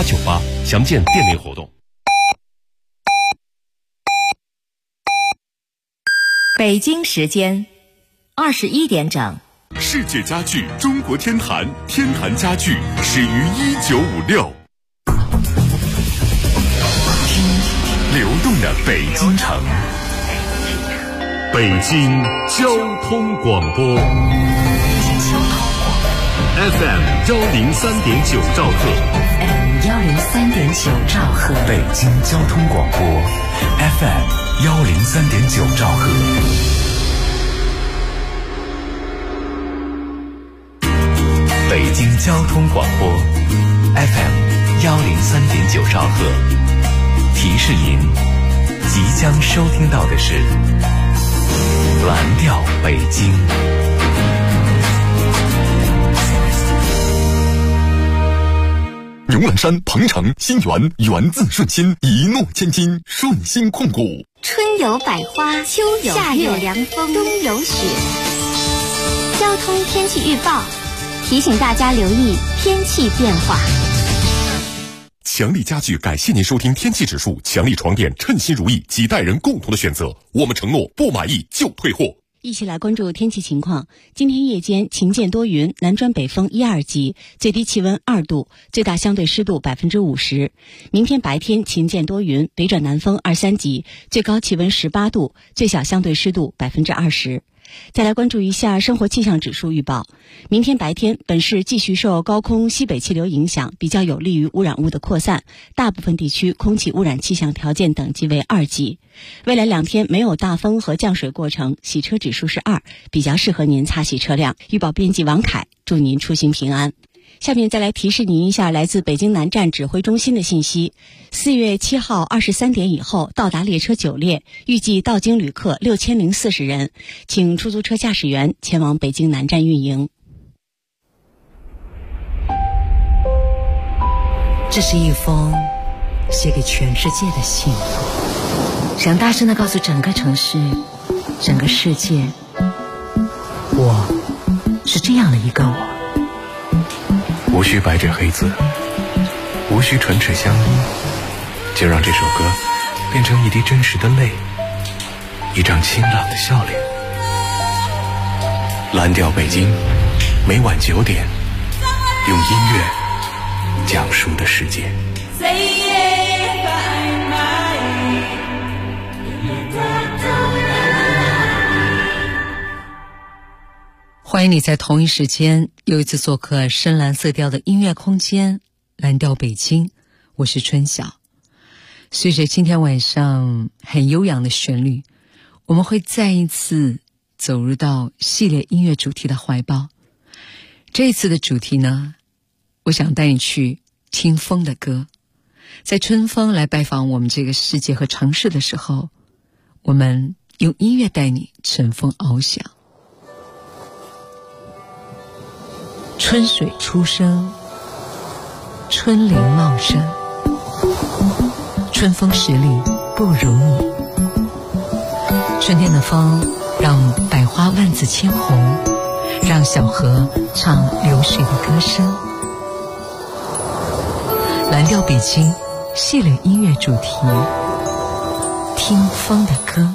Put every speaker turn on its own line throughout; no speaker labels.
8898，详见店内活动。
北京时间21点整。
世界家具中国天坛，天坛家具始于1956。听流动的北京城，北京交通广播 FM 103.9兆赫
103.9兆赫，
北京交通广播 FM 103.9兆赫。北京交通广播 FM 103.9兆赫，提示您即将收听到的是蓝调北京。牛栏山、鹏城、新源，源自顺心，一诺千金，顺心控股。
春有百花，秋有夏有凉风，冬有雪。交通天气预报提醒大家留意天气变化。
强力家具感谢您收听天气指数，强力床垫称心如意，几代人共同的选择。我们承诺不满意就退货。
一起来关注天气情况。今天夜间晴间多云，南转北风1、2级，最低气温2度，最大相对湿度50%。明天白天晴间多云，北转南风2、3级，最高气温18度，最小相对湿度20%。再来关注一下生活气象指数预报。明天白天，本市继续受高空西北气流影响，比较有利于污染物的扩散，大部分地区空气污染气象条件等级为2级。未来2天没有大风和降水过程，洗车指数是2，比较适合您擦洗车辆。预报编辑王凯，祝您出行平安。下面再来提示您一下来自北京南站指挥中心的信息。4月7号23点以后到达列车9列，预计到京旅客6040人，请出租车驾驶员前往北京南站运营。
这是一封写给全世界的信，想大声地告诉整个城市、整个世界，我是这样的一个我。
无需白纸黑字，无需唇齿相依，就让这首歌变成一滴真实的泪，一张清朗的笑脸。蓝调北京，每晚9点，用音乐讲述的世界。
欢迎你在同一时间又一次做客深蓝色调的音乐空间，蓝调北京，我是春晓。随着今天晚上很悠扬的旋律，我们会再一次走入到系列音乐主题的怀抱。这一次的主题呢，我想带你去听风的歌。在春风来拜访我们这个世界和城市的时候，我们用音乐带你乘风翱翔。春水初生，春林茂盛，春风十里不如你。春天的风让百花万紫千红，让小河唱流水的歌声。蓝调北京系列音乐主题，听风的歌。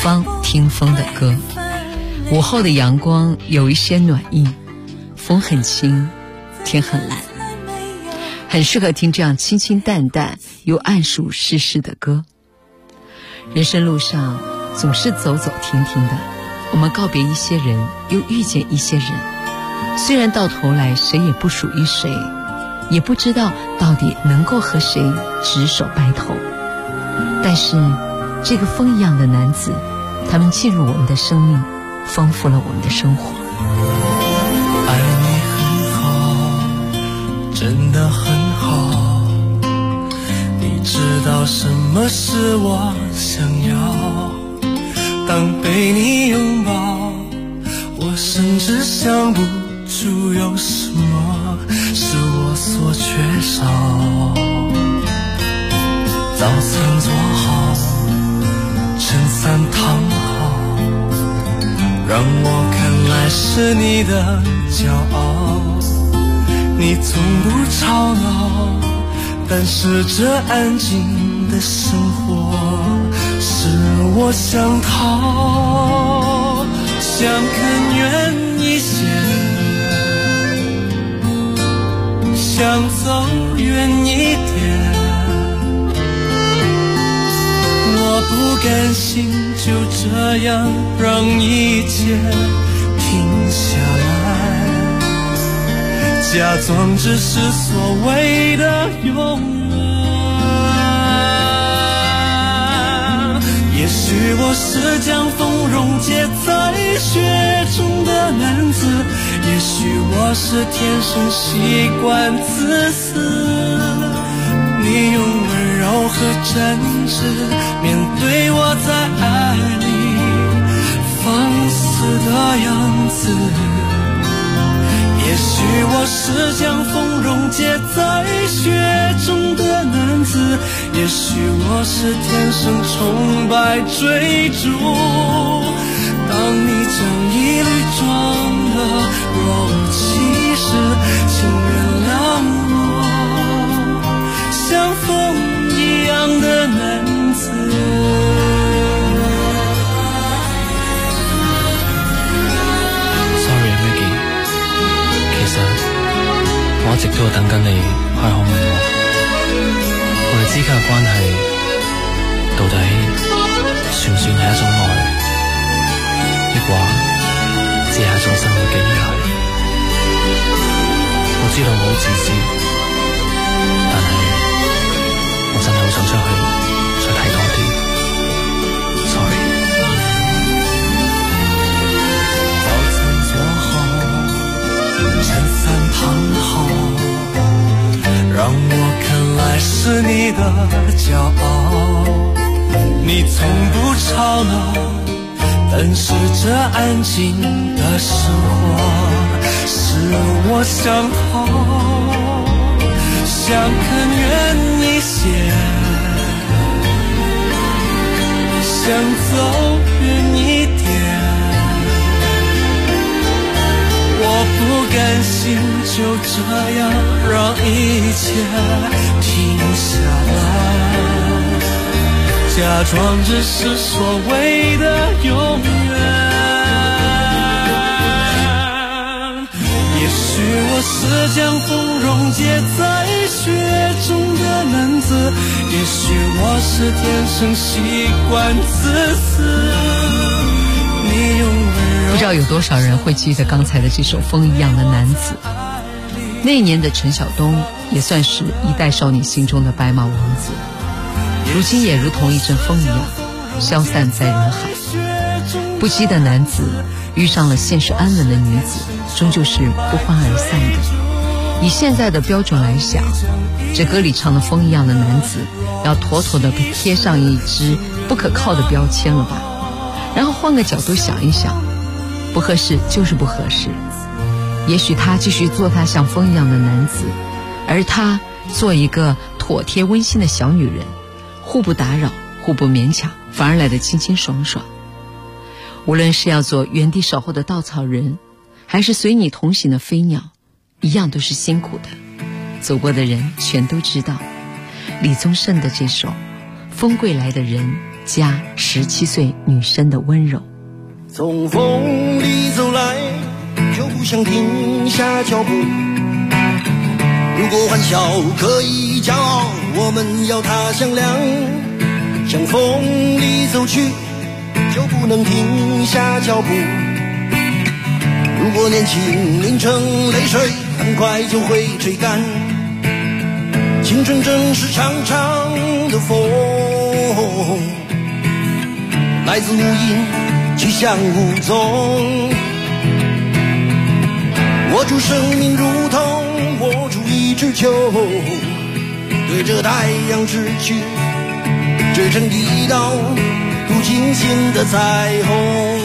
方听风的歌。午后的阳光有一些暖意，风很轻，天很蓝，很适合听这样清清淡淡又暗数世事的歌。人生路上总是走走停停的，我们告别一些人，又遇见一些人，虽然到头来谁也不属于谁，也不知道到底能够和谁执手白头，但是这个风一样的男子，他们进入我们的生命，丰富了我们的生活。
爱你很好，真的很好，你知道什么是我想要，当被你拥抱，我甚至想不出有什么是我所缺少。早餐做好，衬衫烫好，让我看来是你的骄傲。你从不吵闹，但是这安静的生活是我想逃，想更远一些，想走远一点。我不甘心就这样让一切停下来，假装只是所谓的永远。也许我是将风溶解在雪中的男子，也许我是天生习惯自私，你用温柔和真挚面对我在爱里放肆的样子。也许我是将风溶解在雪中的男子，也许我是天生崇拜追逐，当你将一缕装的若无其事，请原谅我像风一样的男子。Sorry Maggie， 其實我一直都等緊你開口問我哋之間嘅關係到底算唔算係一種愛，抑或只係一種生活嘅依賴。我知道我好自私，但係我真係好想出去再睇多啲。Sorry。早餐做好，襯衫燙好，讓我看來是你的驕傲。你從不吵鬧，但是這安靜的生活是我想逃，想更遠一些，想走遠一點。我不甘心就這樣讓一切停下來，假裝只是所謂的永遠。也許我是將風溶解在雪中的男子，也許我是天生習慣自私。你用溫柔，
不知道有多少人會記得剛才的這首《風一樣的男子》。那一年的陳曉東也算是一代少女心中的白馬王子，如今也如同一陣風一樣消散在人海。不羈的男子遇上了現實安穩的女子，終究是不歡而散的。以現在的標準來想，這歌裡唱的風一樣的男子要妥妥的被貼上一支不可靠的標籤了吧。然後換個角度想一想，不合適就是不合適。也許他繼續做他像風一樣的男子，而他做一個妥帖溫馨的小女人，互不打擾，互不勉強，反而來得清清爽爽。無論是要做原地守候的稻草人，還是隨你同行的飛鳥，一樣都是辛苦的。走過的人全都知道，李宗盛的這首《風歸來的人》 加17岁女生的温柔。
从风里走来，就不想停下脚步。如果欢笑可以骄傲，我们要踏向亮。向风里走去，就不能停下脚步。如果年轻凝成泪水，很快就会吹干。青春正是长长的风，来自无影，去向无踪。握住生命如同握住一只球，对着太阳直去，追成一道不惊心的彩虹。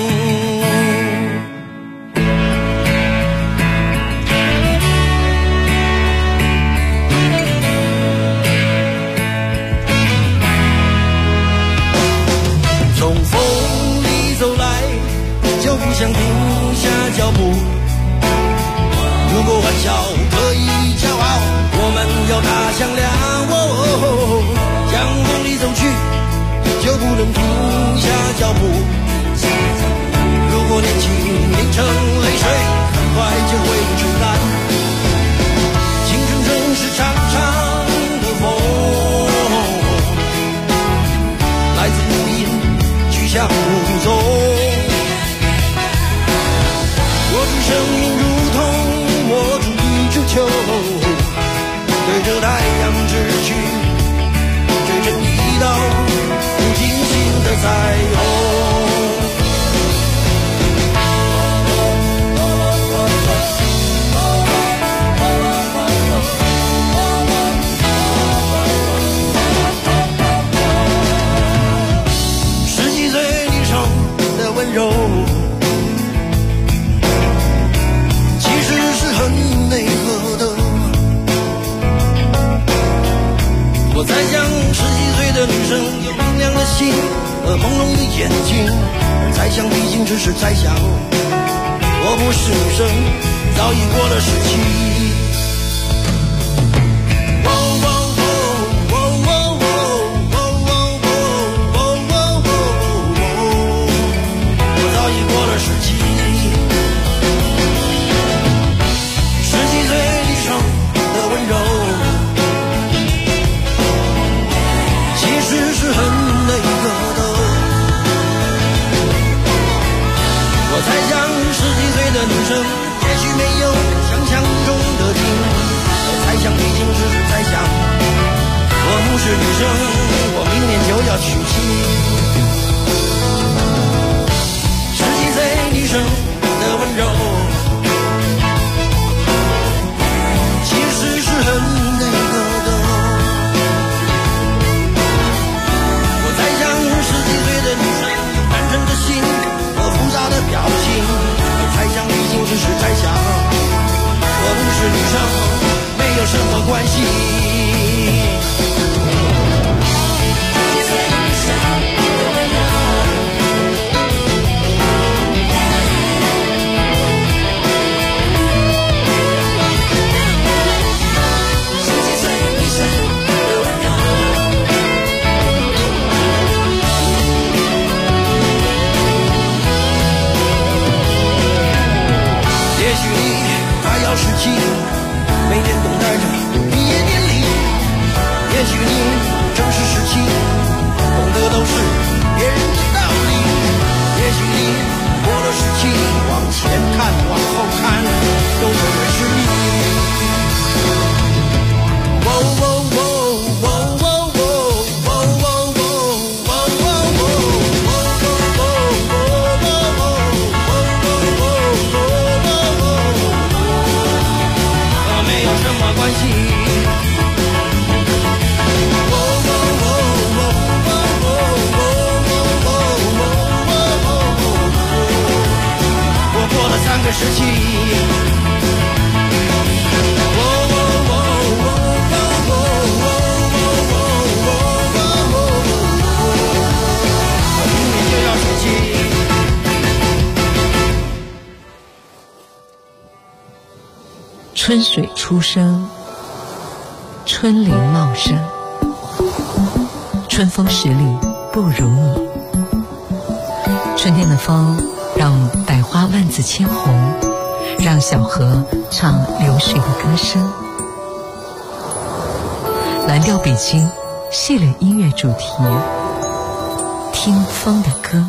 从风里走来，就不想停下脚步。如果欢笑可以骄傲，我们要踏向亮。向风里走去，就不能停下脚步。如果年轻凝成泪水，很快就会吹干。青春正是长长的风，来自无影，去向无踪。握住生命如同握住一只球，对着太阳直去，追成一道不惊心的彩虹。17岁女生的温柔，其实是很内核的。我猜想17岁的女生有明亮的心和朦胧的眼睛，猜想毕竟只是猜想，我不是女生，早已过了17。女生也许没有想象中的精，猜想毕竟只是猜想，我不是女生，我明年就要娶妻。17岁女生的温柔，其实是很内核的。我猜想17岁的女生有单纯的心和复杂的表情，猜想毕竟只是猜想，我不是女生，没有什么关系。也许你快要17，每天等待着毕业典礼。也许你正是17，懂得都是别人的道理。也许你过了17，往前看往后看，都不认识你。关系，我过了3个时期。我明年就要娶妻。
春水初生，春林茂盛，春风十里不如你。春天的风让百花万紫千红，让小河唱流水的歌声。蓝调北京系列音乐主题，听风的歌。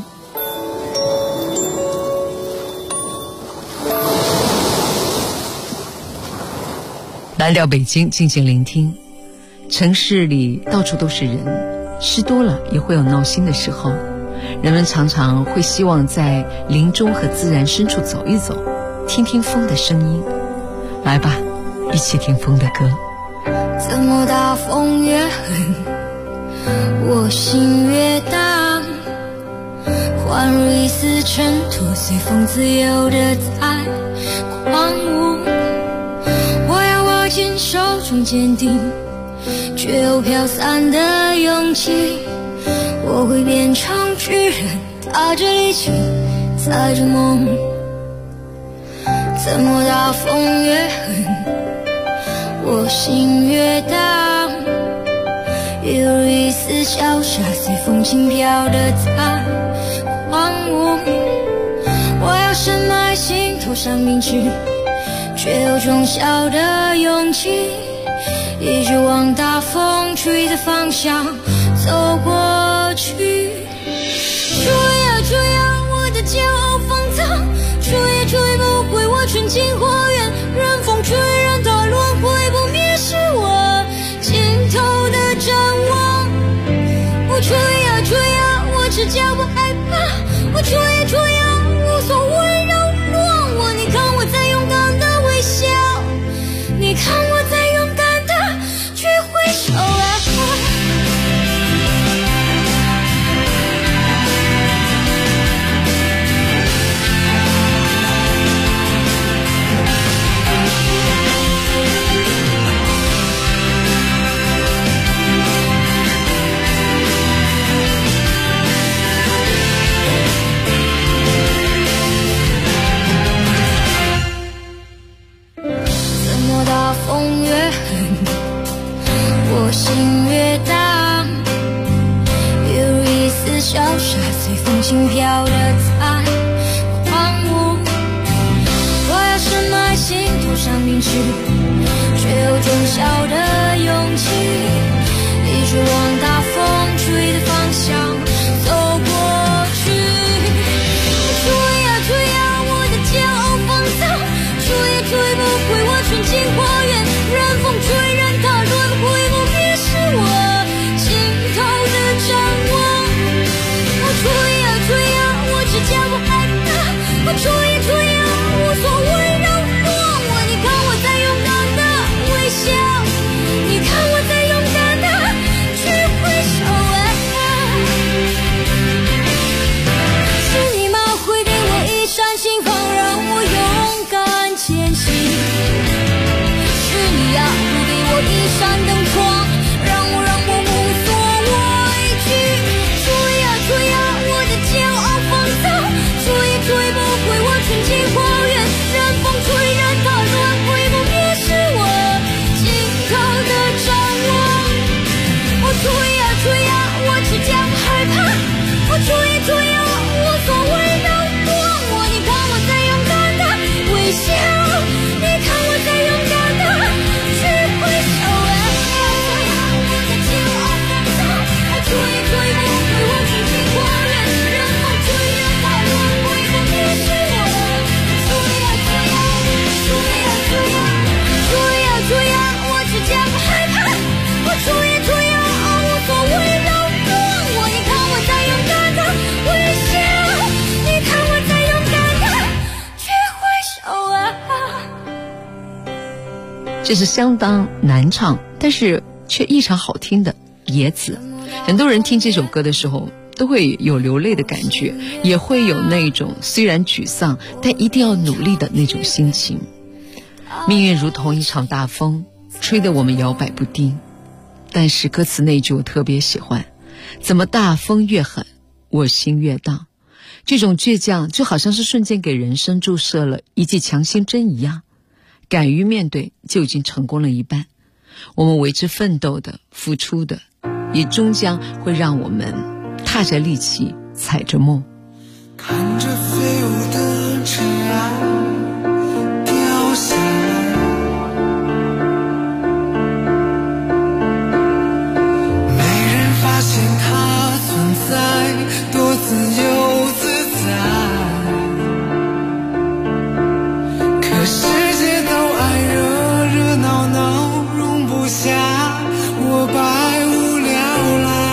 蓝调北京，静静聆听。城市里到处都是人，事多了也会有闹心的时候。人们常常会希望在林中和自然深处走一走，听听风的声音。来吧，一起听风的歌。
怎么大风越狠，我心越荡，宛如一丝尘土，随风自由地在狂舞。我要握紧手中坚定却又飘散的勇气，我会变成巨人，踏着力气，载着梦。怎么大风越狠，我心越荡，犹如一丝潇洒，随风轻飘的在狂舞。我要深埋心头上铭记，却有种小的勇气，一直往大风吹的方向走过去。吹呀吹呀，我的骄傲放荡，吹也吹不回我纯净花园，任风吹，任它轮回，不灭是我尽头的展望。我吹呀吹呀，我只叫不害怕，我吹呀吹呀，无所谓扰乱我。你看我在勇敢的微笑，你看我在勇敢的去挥手啊。心越荡，犹如一丝潇洒，随风轻飘的在狂舞。我要深埋心头上铭记，却有种小的勇气，一直往大风吹的方向走过去。吹呀吹呀，我的骄傲放荡，吹也吹不回我纯净花园，任风吹，任它轮回，我尽头的展望。我吹呀吹呀，我只叫不害怕，我吹呀吹呀，无所谓扰乱我。你看我在勇敢的微笑，你看我在勇敢的去挥手啊。是你吗？会给我一扇心房，让我勇敢前行。是你呀，会给我一扇灯窗，让我无所畏惧。吹呀吹呀，我的骄傲放荡，吹也吹不回我纯净花园，任风吹，任它轮回，不灭是我尽头的展望。我吹呀吹呀，我只叫不害怕，我吹呀吹呀，无所谓扰乱我。你看我在勇敢的微笑，你看我在勇敢的去挥手啊。吹也吹不回我纯净花园，任风吹，任它轮回，不灭是我。吹呀吹呀，吹呀吹呀，吹呀吹呀，我只叫不害怕，我吹呀吹呀，无所谓扰乱我。你看我在勇敢的微笑，你看我在勇敢的去挥手啊。
这是相当难唱，但是却异常好听的《野子》。很多人听这首歌的时候都会有流泪的感觉，也会有那种虽然沮丧但一定要努力的那种心情。命运如同一场大风，吹得我们摇摆不定。但是歌词那句我特别喜欢，怎么大风越狠，我心越荡。这种倔强就好像是瞬间给人生注射了一剂强心针一样，敢于面对就已经成功了一半。我们为之奋斗的付出的，也终将会让我们踏踏着力气，踩着梦。
看着飞舞的尘埃掉下来，没人发现它存在，多自由自在。可世界都爱热热闹闹，容不下我百无聊赖。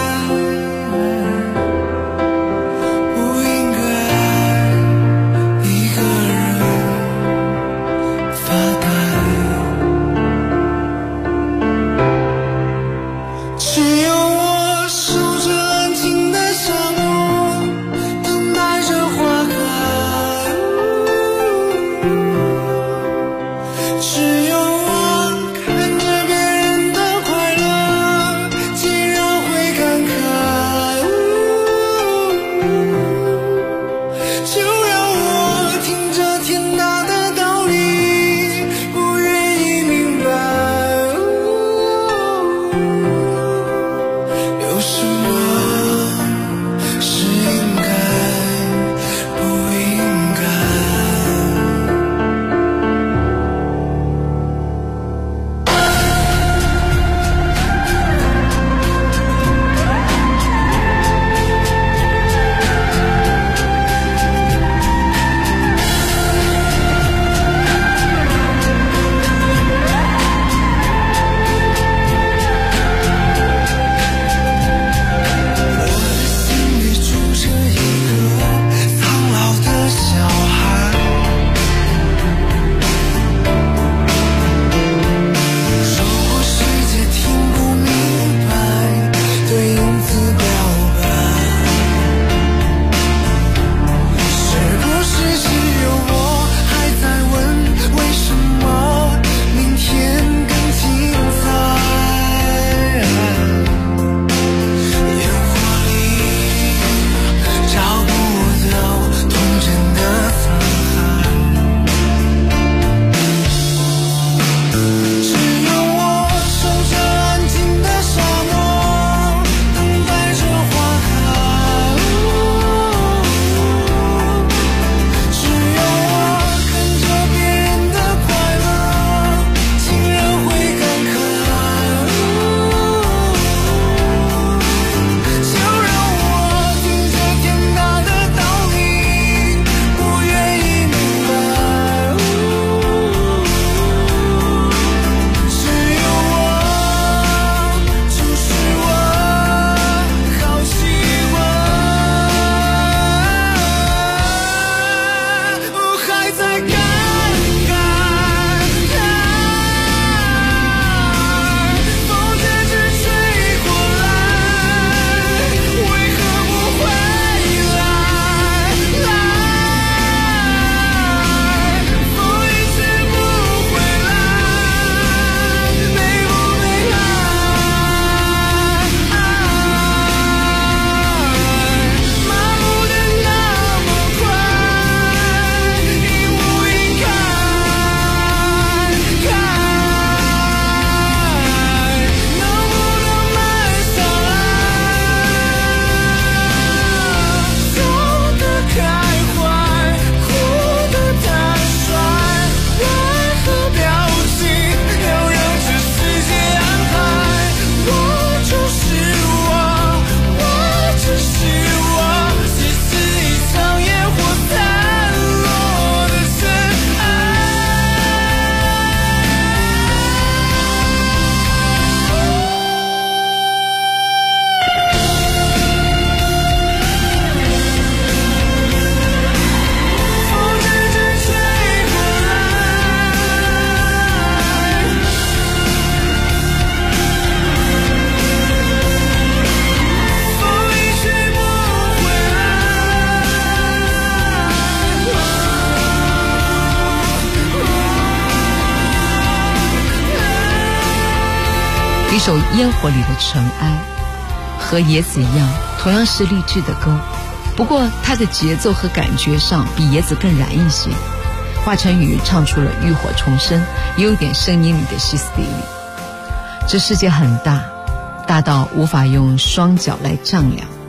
一首《烟火里的尘埃》和野子一样，同样是励志的歌，不过它的节奏和感觉上比野子更燃一些。华晨宇唱出了浴火重生，也有点声音里的歇斯底里。这世界很大，大到无法用双脚来丈量，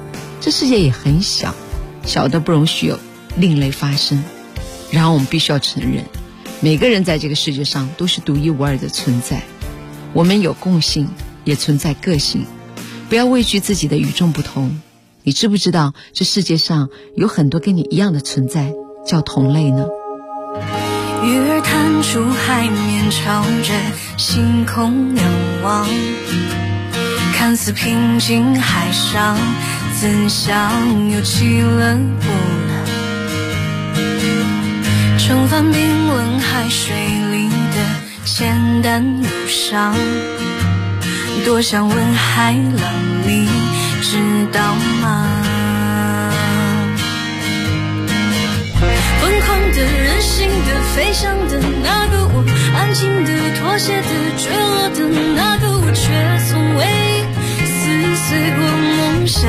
这世界也很小，小的不容许有另类发生。然后我们必须要承认，每个人在这个世界上都是独一无二的存在，我们有共性，也存在个性。不要畏惧自己的与众不同。你知不知道这世界上有很多跟你一样的存在，叫同类呢？
鱼儿弹出海面，朝着星空仰望，看似平静海上，怎想又起了波澜。重返冰冷海水里的简单忧伤，多想问海浪，你知道吗？疯狂的、任性的、飞翔的那个我，安静的、妥协的、坠落的那个我，却从未撕碎过梦想。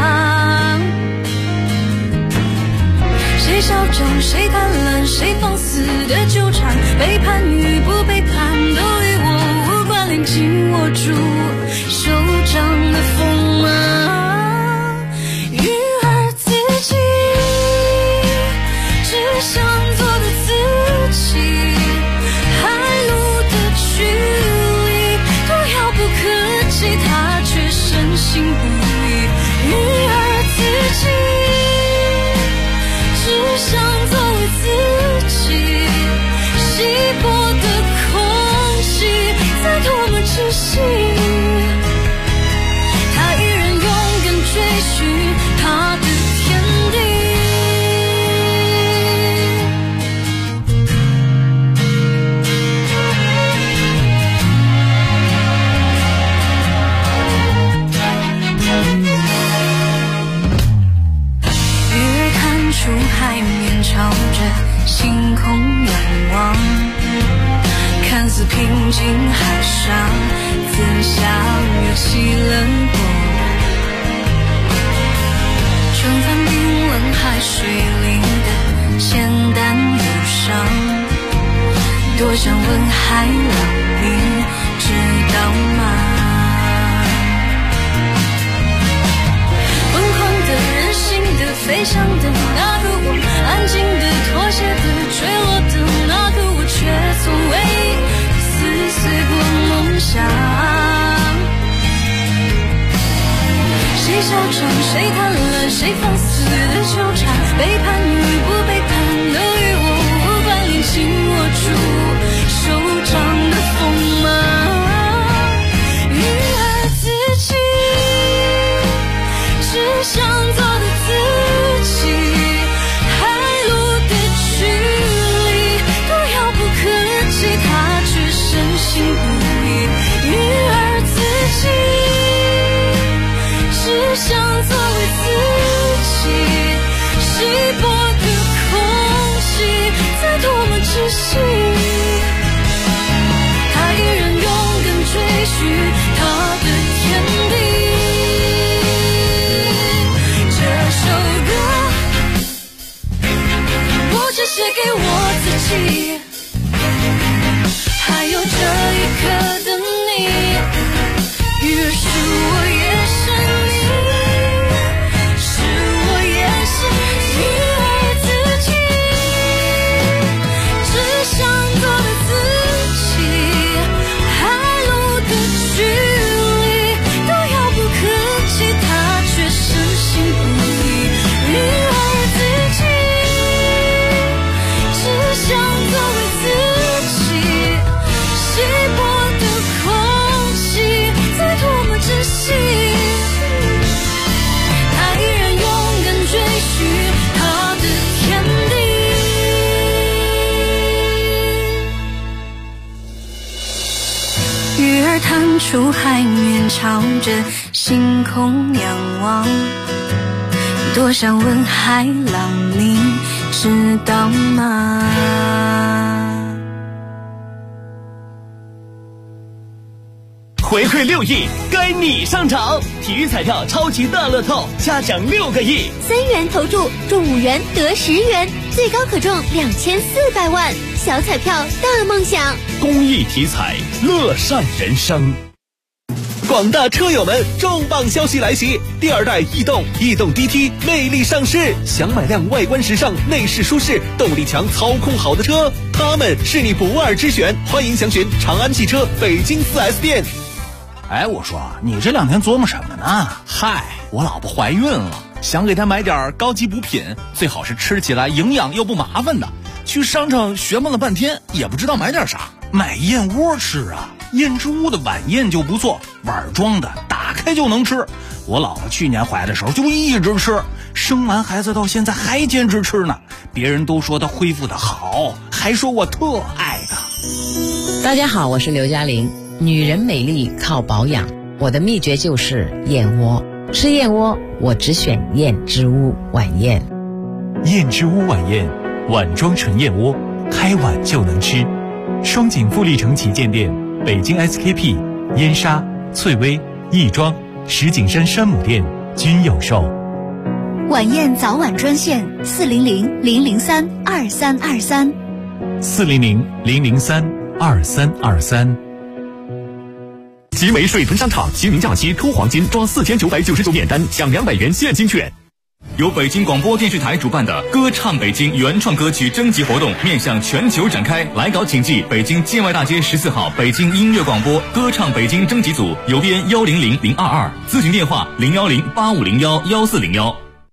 谁嚣张，谁贪婪，谁放肆的纠缠，背叛与不背叛都与我无关，连紧握住手掌的锋芒。鱼儿自己只想做个自己，海路的距离多遥不可及，他却深信不疑。鱼儿自己只想做为自己，稀薄的空气在多么窒息，他依然勇敢追寻他的天地。鱼儿弹出海面，朝着星空仰望，看似平静海上，怎想又起了波澜。重返冰冷海水里的简单忧伤，多想问海浪，你知道吗？疯狂的、任性的、飞翔的那个我，安静的、妥协的、坠落的那个我，却从未撕碎过梦想。谁嚣张，谁贪婪，谁放肆的纠缠，背叛与不背叛都与我无关，连紧握住手掌的锋芒。鱼儿自己只想做个自己，海路的距离多遥不可及，他却深信不疑。鱼儿自己只想做为自己，稀薄的空气在多么窒息，他依然勇敢追寻他的天地。这首歌我只写给我自己，还有这一刻的你。鱼儿是我，也是你，是我，也是鱼儿自己，只想做个自己，海路的距离多遥不可及，他却深信不疑。鱼儿自己只想做为自己，稀薄的空气在多么窒息，他依然勇敢追寻他的天地。鱼儿弹出海面，朝着星空仰望，多想问海浪，你知道吗？
回馈6亿，该你上场！体育彩票超级大乐透，嘉奖6个亿
，3元投注中5元得10元，最高可中2400万，小彩票大梦想。
公益体彩，乐善人生。
广大车友们，重磅消息来袭！第2代逸动 DT 魅力上市，想买辆外观时尚、内饰舒适、动力强、操控好的车，他们是你不二之选。欢迎详询长安汽车北京4S店。
哎，我说你这2天琢磨什么呢？嗨，我老婆怀孕了，想给她买点高级补品，最好是吃起来营养又不麻烦的。去商场学问了半天，也不知道买点啥，买燕窝吃啊。燕之屋的晚宴就不错，碗装的，打开就能吃。我老婆去年怀的时候就一直吃，生完孩子到现在还坚持吃呢。别人都说她恢复的好，还说我特爱她。
大家好，我是刘嘉玲。女人美丽靠保养，我的秘诀就是燕窝。吃燕窝，我只选燕之屋晚宴。
燕之屋晚宴，碗装纯燕窝，开碗就能吃。双井富力城旗舰店、北京 SKP、燕莎、翠微、亦庄、石景山山姆店均有售。
晚宴早晚专线400-003-2323
400-003-2323。
集美水屯商场清明假期抽黄金抓4999免单，享200元现金券。由北京广播电视台主办的歌唱北京原创歌曲征集活动面向全球展开，来稿请寄北京建外大街14号北京音乐广播歌唱北京征集组，邮编100022，咨询电话01085011401。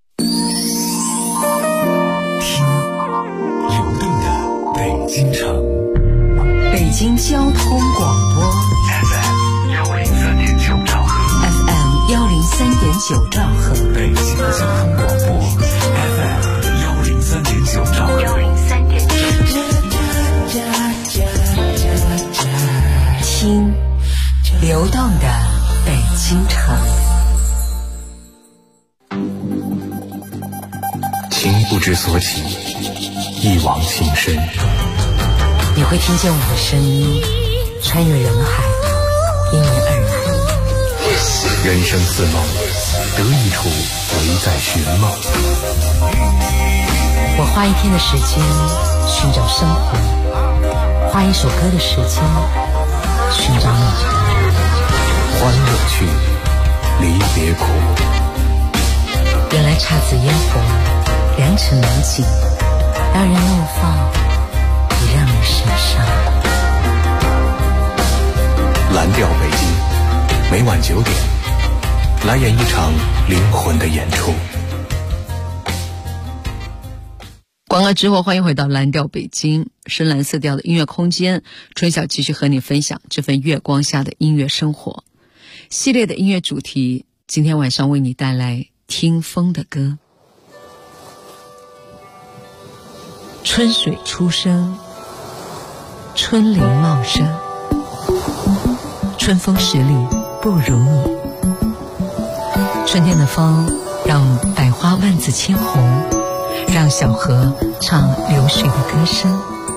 听流动的北京城，
北京交通广播
FM103.9兆赫
，FM103.9兆赫，
北京交通广播 FM103.9兆赫
听流动的北京城。
情不知所起，一往情深。
你会听见我的声音穿越人海，因你而来。
人生似梦，得一处唯在寻梦。
我花1天的时间寻找生活，花1首歌的时间寻找你。
欢乐去，离别苦。
原来姹紫嫣红，良辰美景，让人怒放，也让人神伤。
蓝调北京，每晚9点，来演一场灵魂的演出。
广告之后，欢迎回到蓝调北京，深蓝色调的音乐空间。春晓继续和你分享这份月光下的音乐生活系列的音乐主题。今天晚上为你带来听风的歌。春水初生，春林茂盛，春风十里不如你。春天的风让百花万紫千红，让小河唱流水的歌声。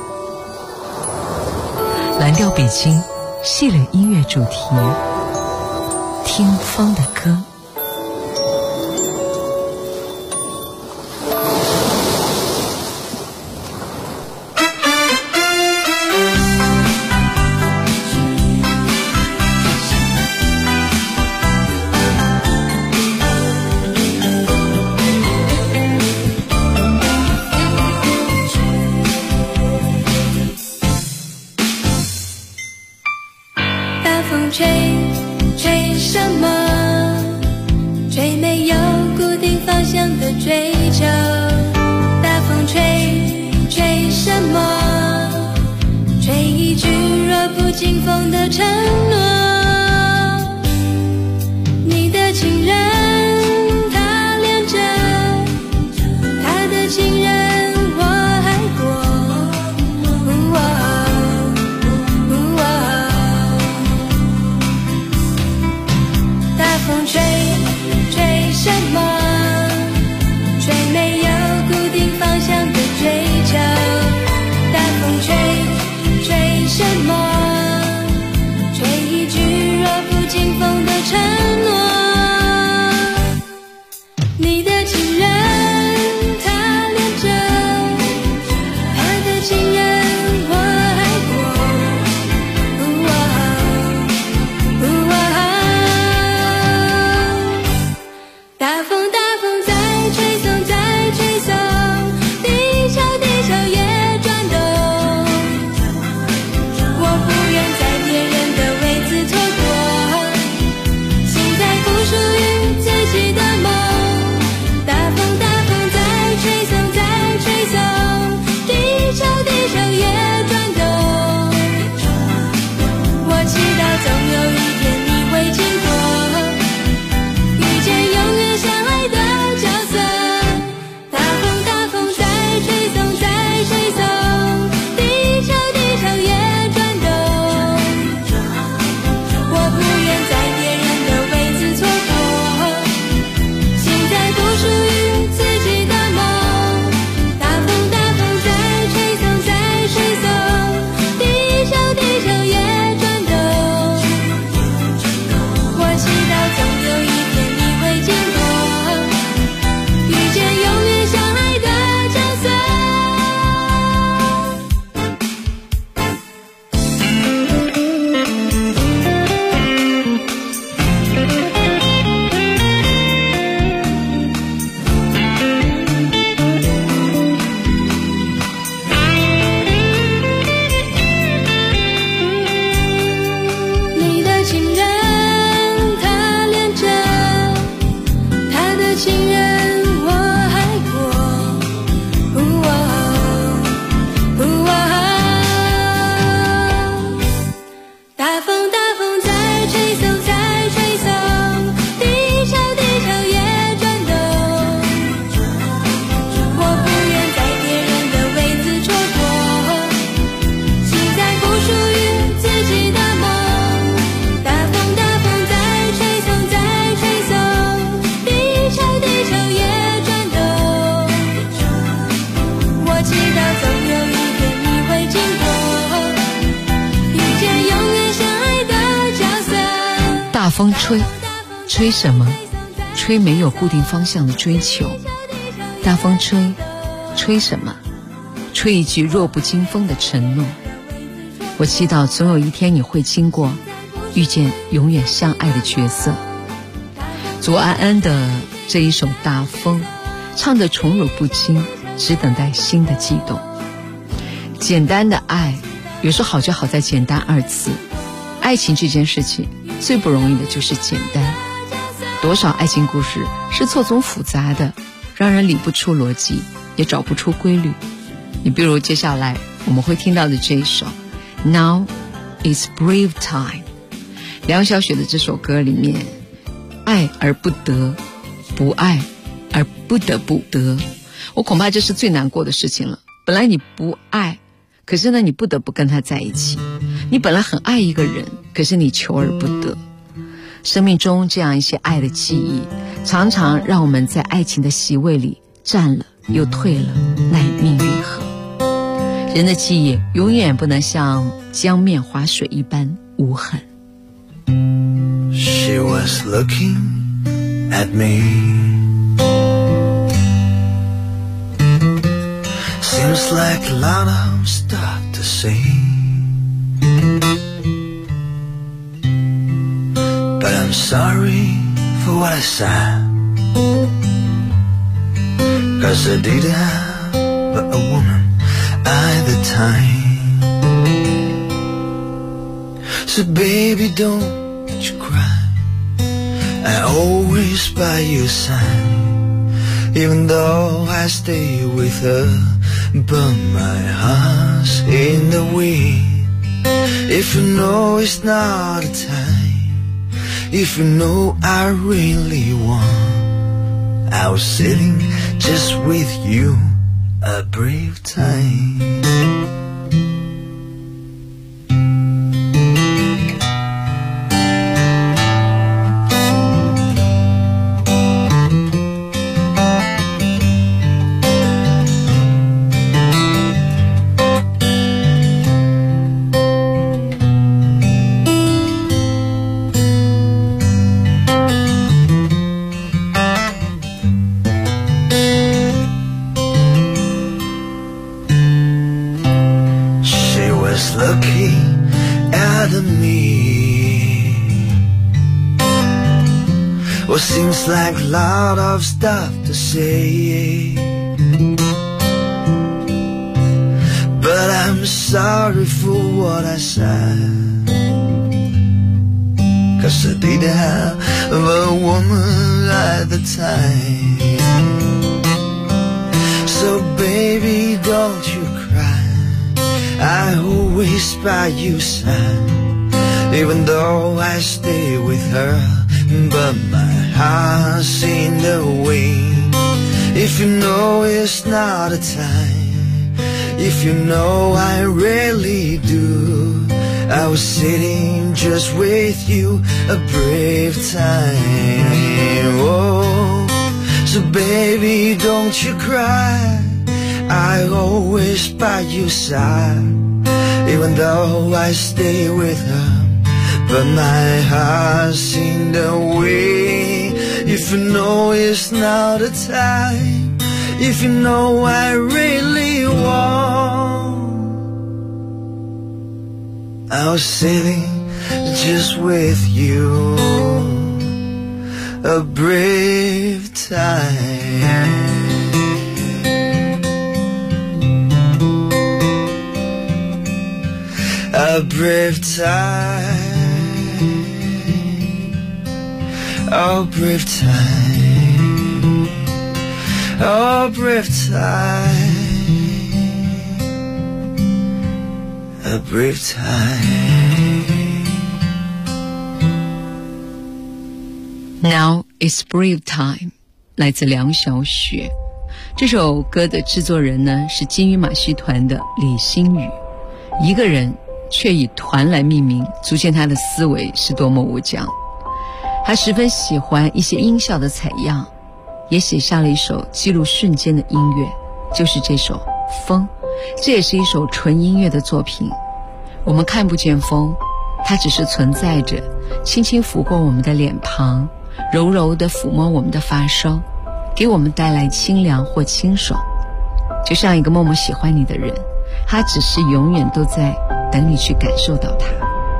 蓝调北京系列音乐主题，听风的歌。
吹
风吹，吹什么？吹没有固定方向的追求。大风吹，吹什么？吹一句弱不禁风的承诺。我祈祷总有一天你会经过，遇见永远相爱的角色。祖安安的这一首《大风》，唱得宠辱不惊，只等待新的悸动。简单的爱，有时候好就好在简单二字。爱情这件事情最不容易的就是简单。多少爱情故事是错综复杂的，让人理不出逻辑，也找不出规律。你比如接下来我们会听到的这一首 Now is Brave Time， 梁晓雪的这首歌里面，爱而不得，不爱而不得不得，我恐怕这是最难过的事情了。本来你不爱，可是呢你不得不跟他在一起。你本来很爱一个人，可是你求而不得。生命中这样一些爱的记忆，常常让我们在爱情的席位里站了又退了，奈命运何。人的记忆永远不能像江面滑水一般无痕。
She was looking at me, seems like a lot of stuff to say, but I'm sorry for what I said, 'cause I didn't have a woman at the time. So baby don't you cry, I always by your side, even though I stay with her, but my heart's in the way. If you know it's not a time, if you know I really want, I was sitting just with you, a brave time. Looking at me, well, seems like a lot of stuff to say, but I'm sorry for what I said, 'cause I didn't have a woman at the time. So baby don't you cry, I always by your side, even though I stay with her, but my heart's in the way. If you know it's not a time, if you know I really do, I was sitting just with you, a brave time. Oh, so baby don't you cry, I always by your side, even though I stay with her, but my heart's in the way. If you know it's not a time, if you know I really want, I was sitting just with you, a brave time. A brave time, a brave time, a brave time, a brave time.
Now is brave time， 来自梁晓雪。这首歌的制作人呢是金鱼马戏团的李星宇，一个人却以团来命名，足见他的思维是多么无疆。他十分喜欢一些音效的采样，也写下了一首记录瞬间的音乐，就是这首《风》。这也是一首纯音乐的作品。我们看不见风， 它只是存在着，轻轻拂过我们的脸庞，柔柔地抚摸我们的发梢，给我们带来清凉或清爽。就像一个默默喜欢你的人，他只是永远都在等你去感受到他。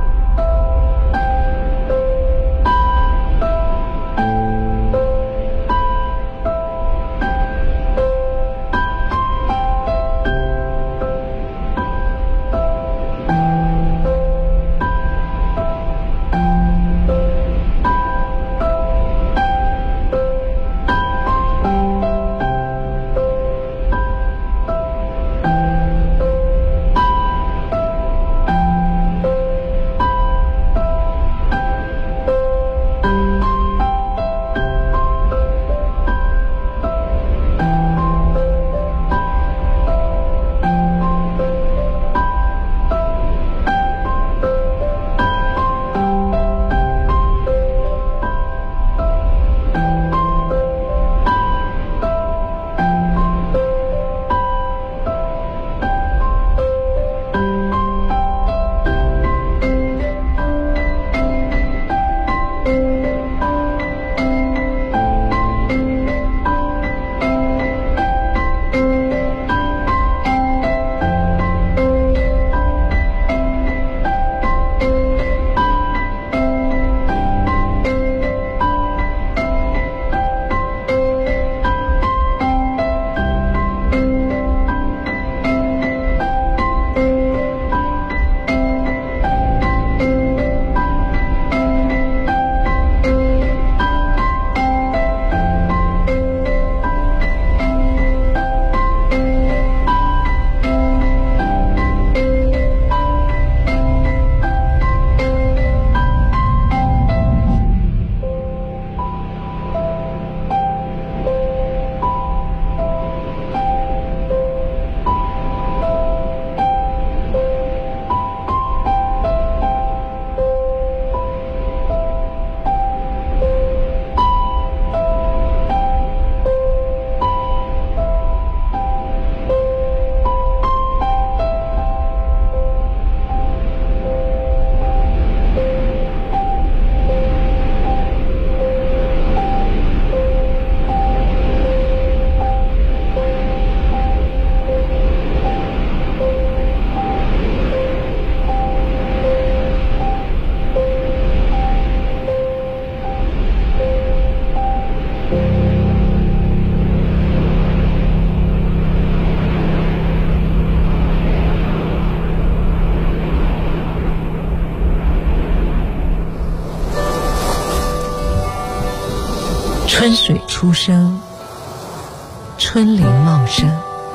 春水初生，春林茂盛，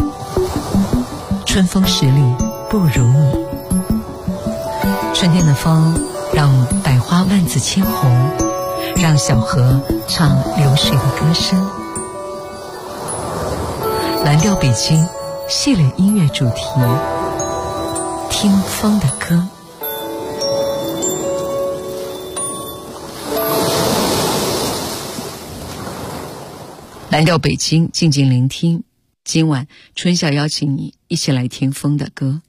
春风十里不如你。春天的风让百花万紫千红，让小河唱流水的歌声。蓝调北京系列音乐主题，听风的歌。蓝调北京，静静聆听。今晚春晓邀请你一起来听风的歌。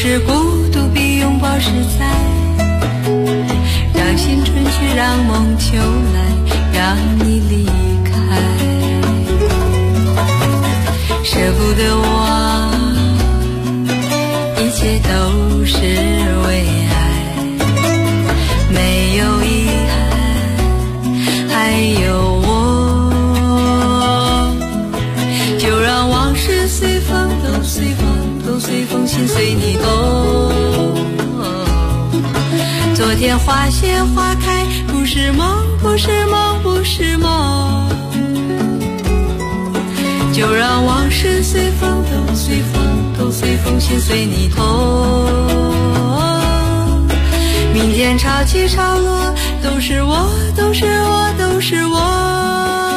是孤独比拥抱实在，让青春去，让梦秋来，让你离开，舍不得我，一切都是为爱，没有遗憾，还有我，就让往事随风，都随风，都随风，心随你动。昨天花谢花开，不是梦，不是梦，不是梦，就让往事随风，都随风，都随风，心随你动。明天潮起潮落，都是我，都是我，都是我。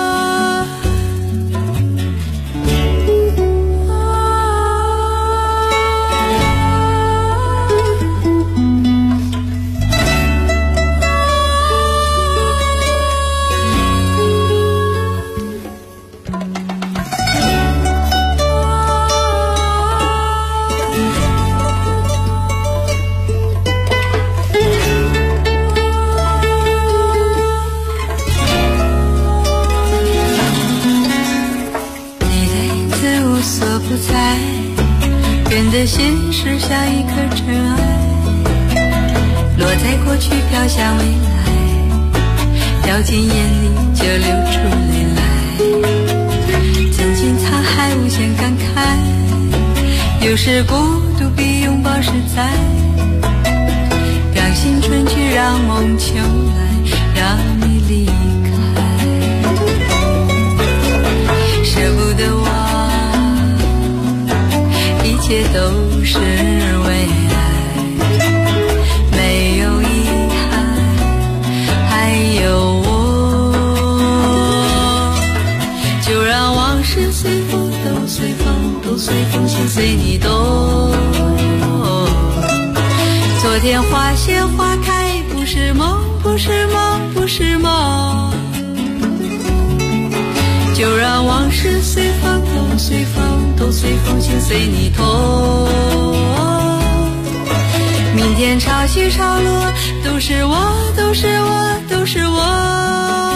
人的心事像一颗尘埃，落在过去飘向未来，掉进眼里就流出泪来。曾经沧海无限感慨，有时孤独比拥抱实在，让新春去，让梦秋来，让你离开，舍不得我，一切都是为爱，没有遗憾，还有我，就让往事随风，都随风，都随风，心随你动。昨天花谢花开，不是梦，不是梦，不是梦，就让往事随风，都随风，都随风，心随你动。明天潮起潮落，都是我，都是我，都是我。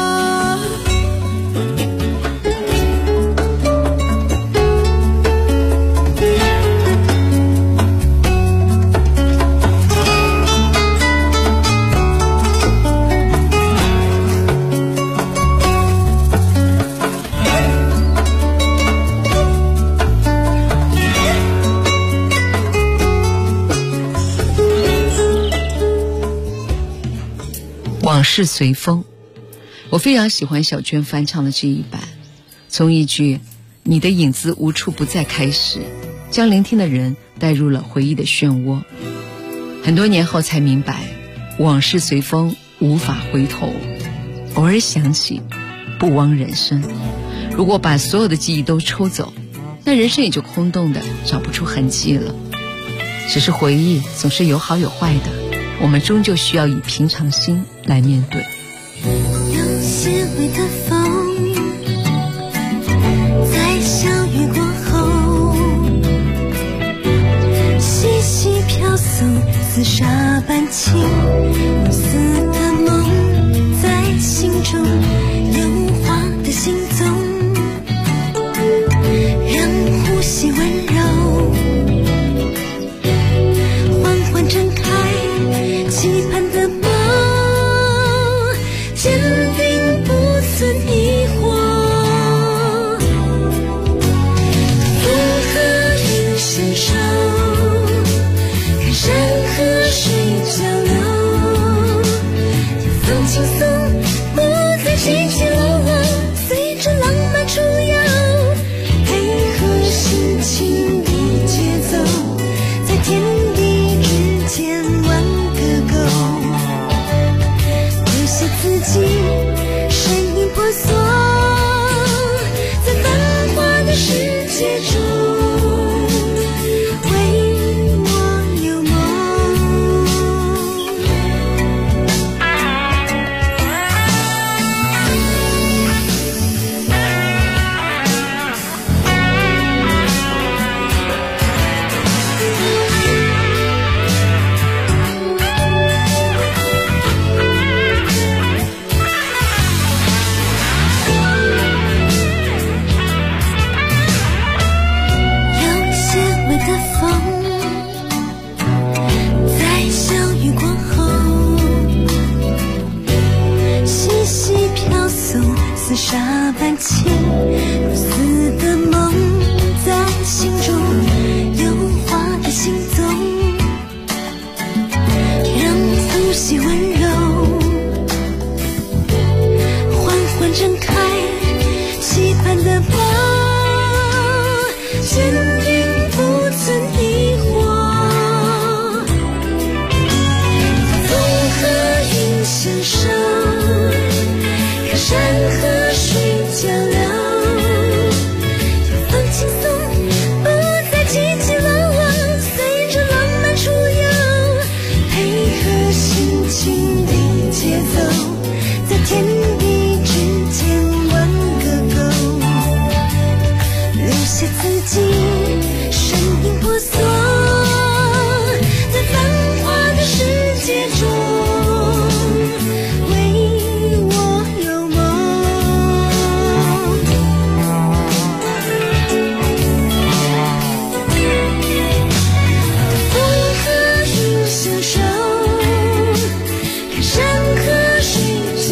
往事随风，我非常喜欢小娟翻唱的这一版，从一句你的影子无处不在开始，将聆听的人带入了回忆的漩涡。很多年后才明白，往事随风无法回头，偶尔想起不枉人生。如果把所有的记忆都抽走，那人生也就空洞的找不出痕迹了。只是回忆总是有好有坏的，我们终究需要以平常心来面对。
有些微的风，在小雨过后，细细飘送，似沙般轻，如丝的梦，在心中油画的行踪，让呼吸温柔，缓缓睁开期盼的梦，坚定不存疑惑。风和日携手，看山和水交流，放轻松，不再起起落落，随着浪漫出游，配合心情。 的风，在小雨过后，细细飘送，似沙般轻，如丝的梦，在心中有花的行踪，让呼吸温柔，缓缓睁开期盼的梦，坚定不存疑惑。风和云相守，看山河水交流，要放轻松，不再起起落落，随着浪漫出游，配合心情的节奏，在天地之间玩个够，留下自己身影婆娑，在繁华的世界中为我有梦。风和云相守，看山河水交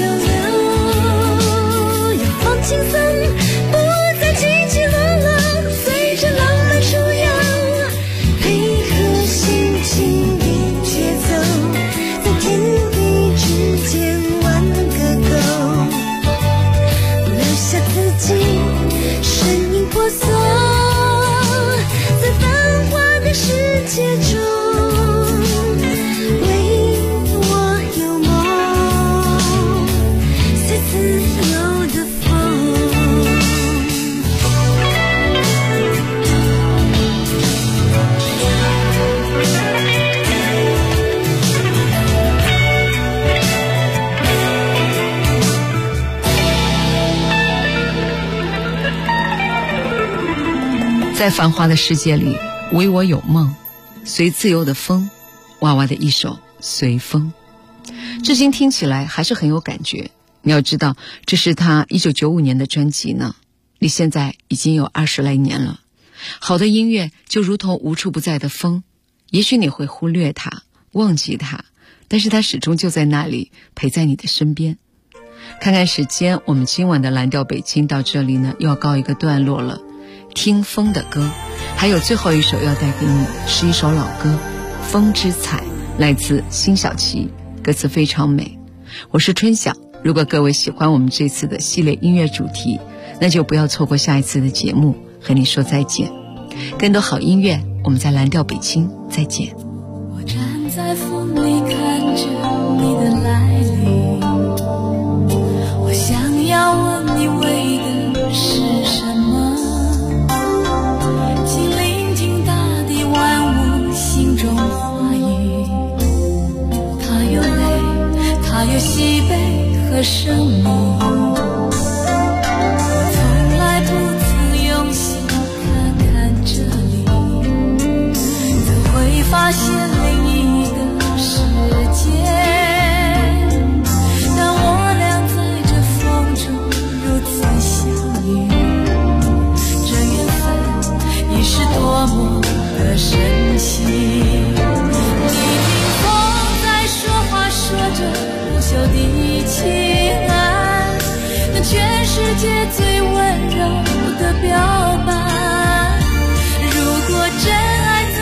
流，要放轻松，不再起起落落，随着浪漫出游，配合心情的节奏，在天地之间玩个够，留下自己身影婆娑，在繁华的世界中为我有梦，随自由的风。
在繁华的世界里，唯我有梦，随自由的风，娃娃的一首随风，至今听起来还是很有感觉。你要知道，这是他1995年的专辑呢，离现在已经有20来年了。好的音乐就如同无处不在的风，也许你会忽略它，忘记它，但是它始终就在那里，陪在你的身边。看看时间，我们今晚的蓝调北京到这里呢，又要告一个段落了。听风的歌，还有最后一首要带给你，是一首老歌《风之彩》，来自辛晓琪，歌词非常美。我是春晓，如果各位喜欢我们这次的系列音乐主题，那就不要错过下一次的节目，和你说再见。更多好音乐，我们在蓝调北京再见。
我站在风里看着你的来临，我想要问你为的是什么，请聆听大地万物心中话语，它有泪，它有喜悲和生命。